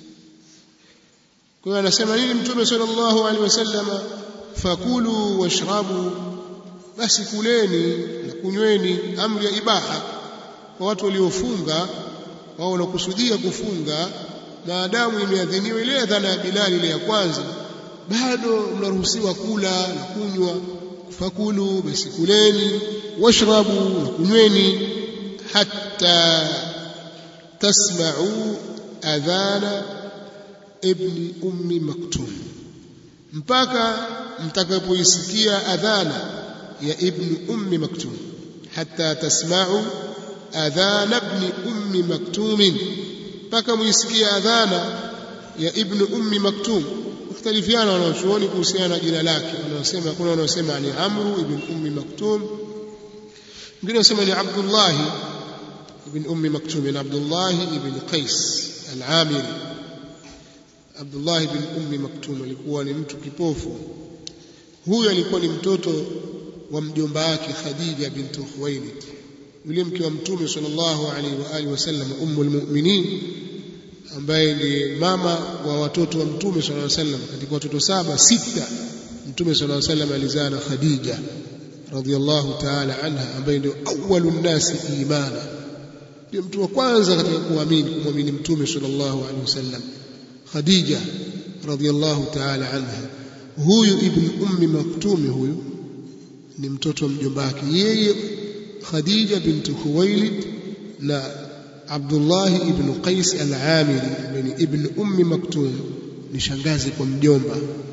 kwa hiyo anasema nini mtume sallallahu alaihi wasallam fakulu washrabu basi kuleni na kunyweni amri ya ibaha kwa watu waliofunga wao wanakusudia kufunga maadamu imeadhiniwa ile adhana ya bilal ile ya kwanza bado mnaruhusiwa kula na kunywa fakulu basi kuleni washrabu na kunyweni hatta tasma'u adhana ibn ummi maktum mpaka mtakapoisikia adhana ya ibn ummi maktum hatta tasma'u adhana ibn ummi maktum mpaka muisikia adhana ya ibn ummi maktum mختلفiana wanachuoni kuhusiana na jina lake wanaosema kuna wanaosema ni amru ibn ummi maktum wengine wanasema ni abdullah ibn ummi maktum na abdullah ibn qais al-amiri Abdullah ibn Ummi Maktum alikuwa ni mtu kipofu huyu alikuwa ni mtoto wa mjomba wake Khadija bintu Khuwailid yule mke wa mtume sallallahu alaihi wa alihi wasallam ummul mu'minin ambaye ndiye mama wa watoto wa mtume sallallahu alaihi wasallam katika watoto saba sita mtume sallallahu alaihi wasallam alizaa na Khadija radhiyallahu ta'ala anha ambaye ndio awwalun nasi imana ndio mtu wa kwanza katika kuamini kumwamini mtume sallallahu alaihi wasallam Khadija radhiyallahu ta'ala anha huyu ibn ummi maktum huyu ni mtoto wa mjomba wake yeye Khadija bint Khuwailid na Abdullah ibn Qais al-Amiri yani ibn ummi maktum ni shangazi kwa mjomba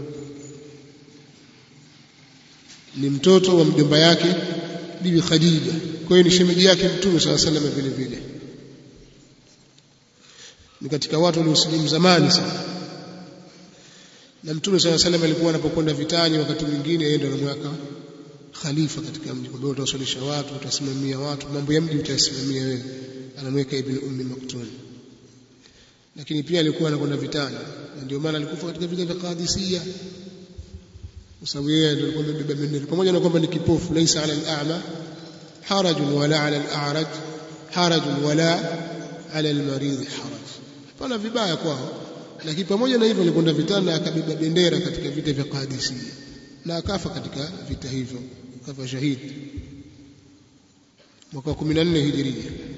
ni mtoto wa mjomba yake bibi Khadija kwa hiyo ni shemeji yake mtume sallallahu alaihi wasallam vile vile ni katika watu waliosilimu zamani sana na mtume sallallahu alaihi wasallam alikuwa anapokwenda vitani wakati mwingine yeye ndo anamweka khalifa katika mji kwamba utaswalisha watu utasimamia watu mambo ya mji utasimamia wewe anamweka ibn ummi maktum lakini pia alikuwa anakwenda vitani na ndio maana alikufa katika vita vya Qadisiyya kwa sababu yeye ndio alikuwa amebeba bendera pamoja na kwamba ni kipofu laisa ala al-a'ma harajun wala ala al-a'raj harajun wala ala al-marid haraj pana vibaya kwao lakini pamoja na hivyo alikwenda vitani na akabeba bendera katika vita vya Qadisiyya na akafa katika vita hivyo akafa shahidi mwaka kumi na nne hijiria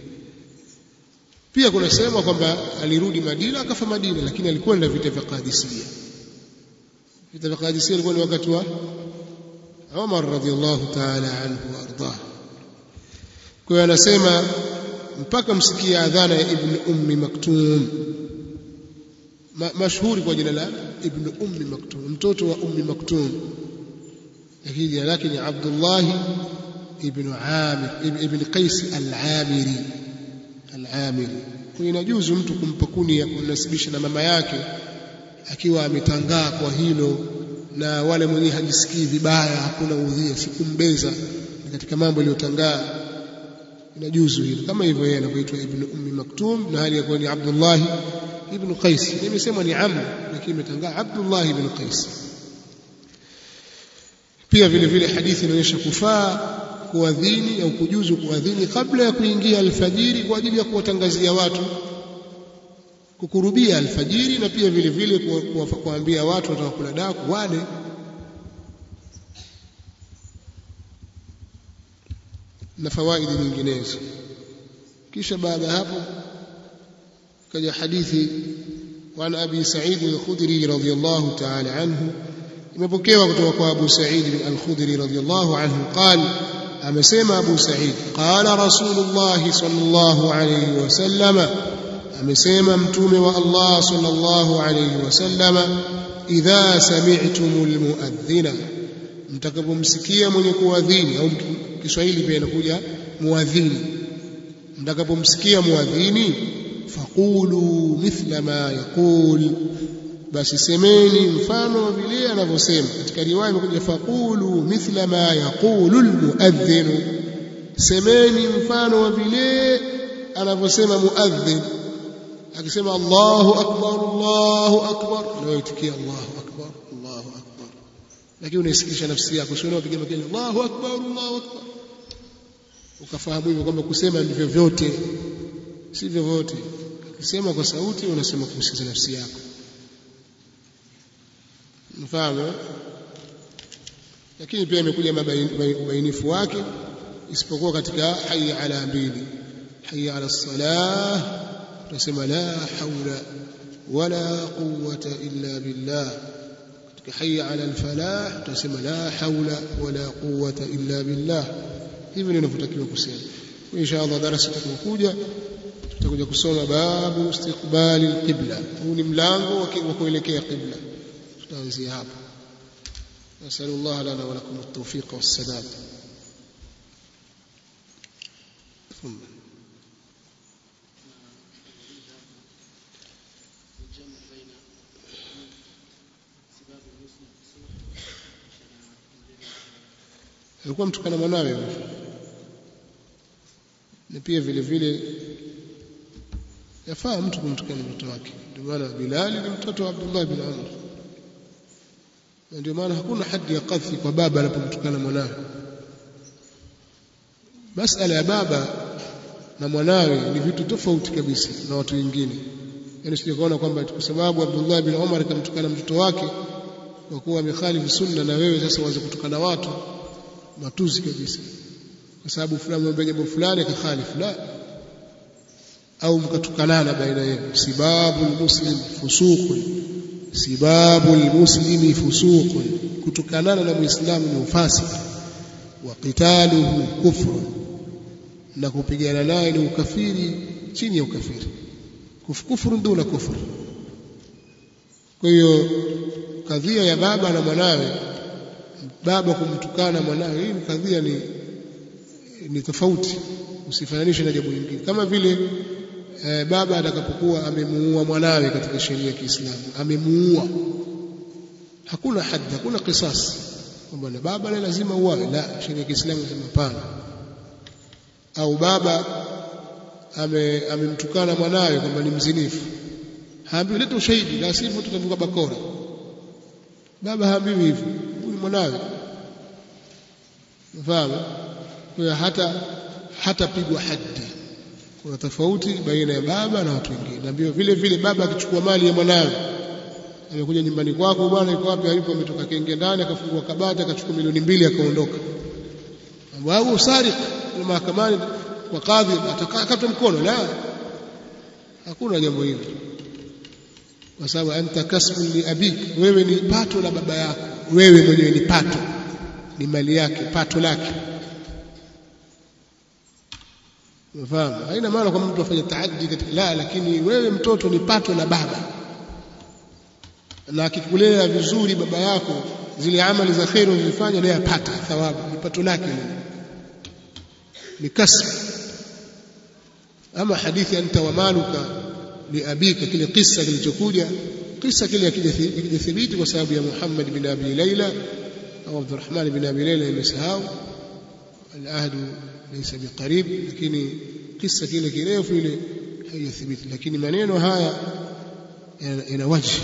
pia kuna sema kwamba alirudi Madina akafa Madina lakini alikwenda vita vya Qadisiyya vita vya Qadisiyya ilikuwa ni wakati wa Umar radhiyallahu ta'ala anhu warda kwa hiyo anasema mpaka msikia adhana ya ibn ummi maktum Ma, mashhuri kwa jina la ibn ummi maktum mtoto wa ummi maktum lakini jina lake ni Abdullah ibn Amir ibn Qais al-Amiri al-Amiri kwa inajuzu mtu kumpa kunia kunasibisha na mama yake akiwa ametangaa kwa hilo na wale mwenye hajisikii vibaya hakuna udhia sikumbeza katika mambo yaliyotangaa inajuzu hilo kama hivyo yeye anaitwa ibn ummi maktum na hali yake ni Abdullah ibn Qais nimesema ni Amr lakini imetangaa Abdullah ibn Qais pia vile vile hadithi inaonyesha kufaa kuadhini au kujuzu kuadhini kabla ya kuingia alfajiri kwa ajili ya kuwatangazia watu kukurubia alfajiri na pia vile vile kuwaambia watu watakula daku wale na fawaidi nyinginezo kisha baada hapo kaja hadithi wa Abi Sa'id al-Khudri radhiyallahu ta'ala anhu imepokewa kutoka kwa Abu Sa'id al-Khudri radhiyallahu anhu قال amesema Abu Sa'id qala Rasulullah sallallahu alayhi wasallama amesema mtume wa Allah sallallahu alayhi wasallama idha sami'tumul muadhdhina mtakapomsikia mwenye kuadhini au Kiswahili pia inakuja muadhini mtakapomsikia muadhini faqulu mithla ma yaqul basi semeni mfano wa vile anavyosema katika riwaya imekuja faqulu mithla ma yaqulu almuadhdhin semeni mfano wa vile anavyosema muadhdhin akisema Allahu akbar Allahu akbar na waitikia Allahu akbar Allahu akbar lakini unaisikisha nafsi yako sio unapiga makelele Allahu akbar Allahu akbar ukafahamu hivyo kwamba kusema ndivyo vyote sivyo vyote ukisema kwa sauti unasema kusikiza nafsi yako mfano lakini pia imekuja mabainifu wake isipokuwa katika hayya ala mbili hayya ala salah tunasema la haula wala quwwata illa billah katika hayya ala alfalah tunasema la haula wala quwwata illa billah hivi ndio tunatakiwa kusema insha Allah darasa tutakuja tutakuja kusoma babu istiqbali alqibla huu ni mlango wa kuelekea qibla tutaanzia hapa nasallallahu lana wa lakum at-tawfiq was-sadad alikuwa mtukana mwanawe na pia vile vile yafaa mtu kumtukana mtoto wake ndio maana Bilal ni mtoto wa Abdullah bin Umar ndio maana hakuna hadi ya qadhi kwa baba anapomtukana mwanawe masala ya baba na mwanawe ni vitu tofauti kabisa na watu wengine yani sijaona kwamba kwa sababu Abdullah bin Umar kamtukana mtoto wake kwa kuwa amekhalifu sunna na wewe sasa uanze kutukana watu matuzi kabisa kwa sababu fulani mwambie jambo fulani kakhalifu la au mkatukanana baina yenu sibabu almuslim fusuqun sibabu almuslimi fusuqun kutukanana na muislamu ni ufasiki wa qitaluhu kufru na kupigana naye ni ukafiri chini ya ukafiri kufuru ndio na kufuru kwa hiyo kadhia ya baba na mwanawe baba kumtukana mwanawe hii kadhia ni ni tofauti usifananishe na jambo lingine kama vile e, baba atakapokuwa amemuua mwanawe katika sheria ya Kiislamu amemuua hakuna haddi hakuna qisas kwamba na baba ni lazima uawe la sheria ya Kiislamu inasema hapana au baba ame amemtukana mwanawe kwamba ni mzinifu haambiwi leta ushahidi la sivyo tutavuka bakora baba haambiwi hivyo huyu mwanawe unafahamu kwa hata hata pigwa haddi kuna tofauti baina ya baba na watu wengine naambiwa vile vile baba akichukua mali ya mwanawe amekuja nyumbani kwako bwana yuko wapi alipo ametoka kenge ndani akafungua kabati akachukua milioni mbili akaondoka ambao usariq na mahakamani kwa kadhi atakakata mkono la hakuna jambo hilo kwa sababu anta kasbu li abik wewe ni pato la baba yako wewe mwenyewe ni pato ni mali yake pato lake unafahamu haina maana kwamba mtu afanye taaddi katika la lakini wewe mtoto ni pato la baba na akikulea vizuri baba yako zile amali za khair unazofanya naye apata thawabu ni pato lake ni kasb ama hadithi anta wa maluka li abika kile kisa kilichokuja kisa kile kile thibiti kwa sababu ya Muhammad bin Abi Layla au Abdurrahman bin Abi Layla imesahau al-ahd laysa biqarib lakini kisa kile kirefu ile haijathibiti lakini maneno haya ina waji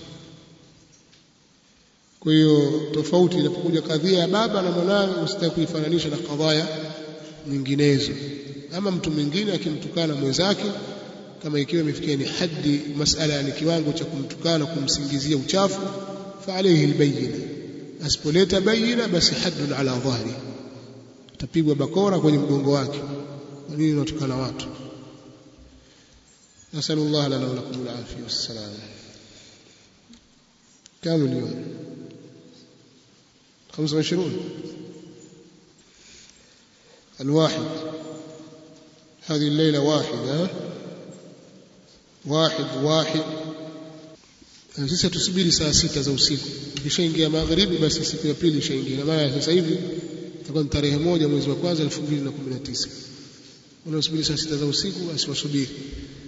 kwa hiyo tofauti inapokuja kadhia ya baba na mwanawe usitaki kuifananisha na kadhaya nyinginezo ama mtu mwingine akimtukana mwenzake kama ikiwa imefikia ni haddi masala ni kiwango cha kumtukana kumsingizia uchafu fa alayhi albayina asipoleta bayina basi haddun ala dhahri tapigwa bakora kwenye mgongo wake kwa nini unatukana watu nasallallahu lana wa lakum al-afiyah was-salam كم اليوم خمسة وعشرون الواحد هذه الليلة واحدة واحد واحد sisi tusubiri saa sita za usiku ikishaingia magharibi basi siku ya pili ishaingia maana sasa hivi itakuwa ni tarehe moja mwezi wa kwanza elfu mbili na kumi na tisa wale wasubiri saa sita za usiku basi wasubiri